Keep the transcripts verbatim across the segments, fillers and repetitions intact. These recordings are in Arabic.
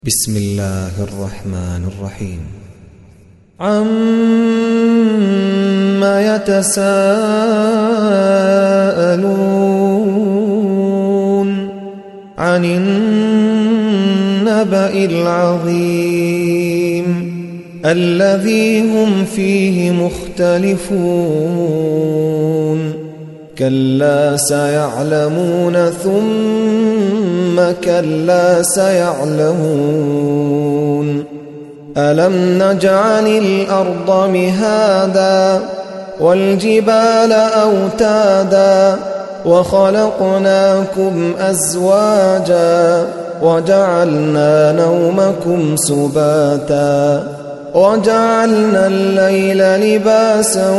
بسم الله الرحمن الرحيم. عما يتساءلون عن النبأ العظيم الذي هم فيه مختلفون كلا سيعلمون ثم كلا سيعلمون ألم نجعل الأرض مهادا والجبال أوتادا وخلقناكم أزواجا وجعلنا نومكم سباتا وجعلنا الليل لباسا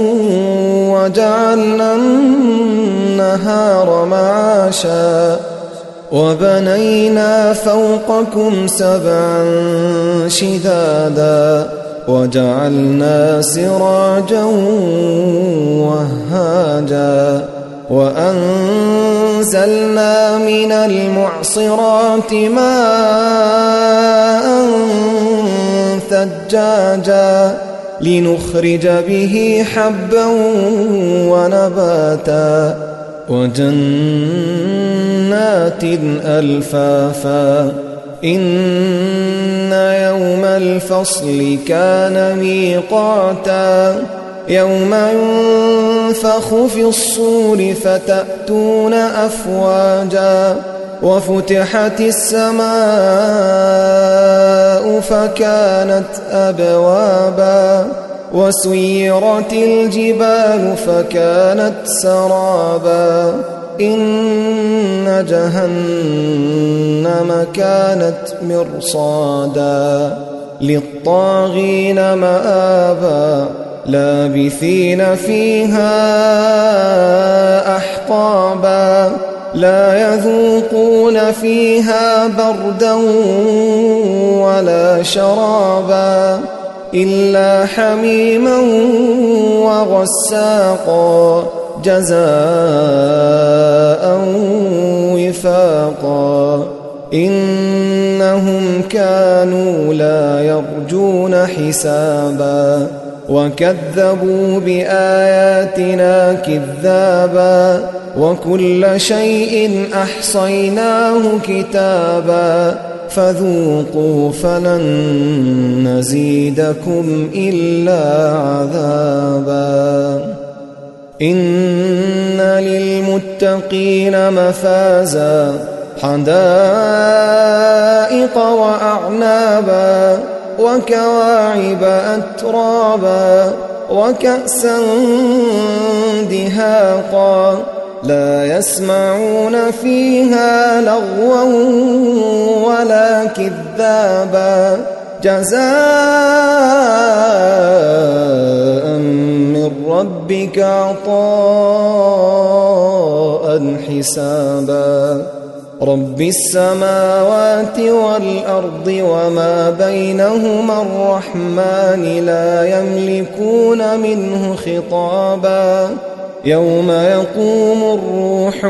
وجعلنا النهار معاشا وبنينا فوقكم سبعا شدادا وجعلنا سراجا وهاجا وأنزلنا من المعصرات ماء ثجاجا لنخرج به حبا ونباتا وجنات ألفافا إن يوم الفصل كان ميقاتا يوم ينفخ في الصور فتأتون أفواجا وفتحت السماء فكانت أبوابا وسيرت الجبال فكانت سرابا إن جهنم كانت مرصادا للطاغين مآبا لابثين فيها أحقابا لا يذوقون فيها بردا ولا شرابا إلا حميما وغساقا جزاء وفاقا إنهم كانوا لا يرجون حسابا وكذبوا بآياتنا كذابا وكل شيء أحصيناه كتابا فذوقوا فلن نزيدكم إلا عذابا إن للمتقين مفازا حدائق وأعنابا وكواعب أترابا وكأسا دهاقا لا يسمعون فيها لغوا ولا كذابا جزاء من ربك عطاء حسابا رب السماوات والأرض وما بينهما الرحمن لا يملكون منه خطابا يوم يقوم الروح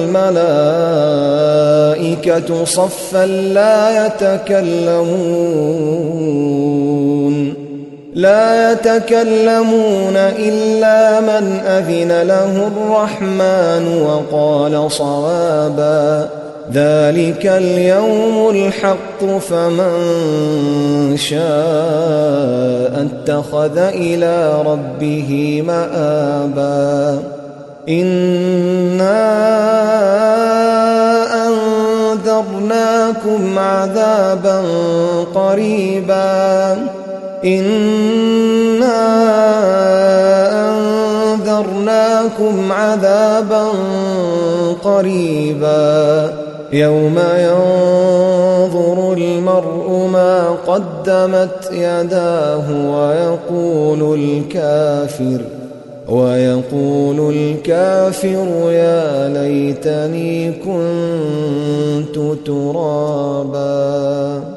والملائكة صفا لا يتكلمون لا يتكلمون إلا من أذن له الرحمن وقال صوابا ذلك اليوم الحق فمن شاء اتخذ إلى ربه مآبا إنا أنذرناكم عذابا قريبا إنا أنذرناكم عذابا قريبا يوم ينظر المرء ما قدمت يداه ويقول الكافر ويقول الكافر يا ليتني كنت ترابا.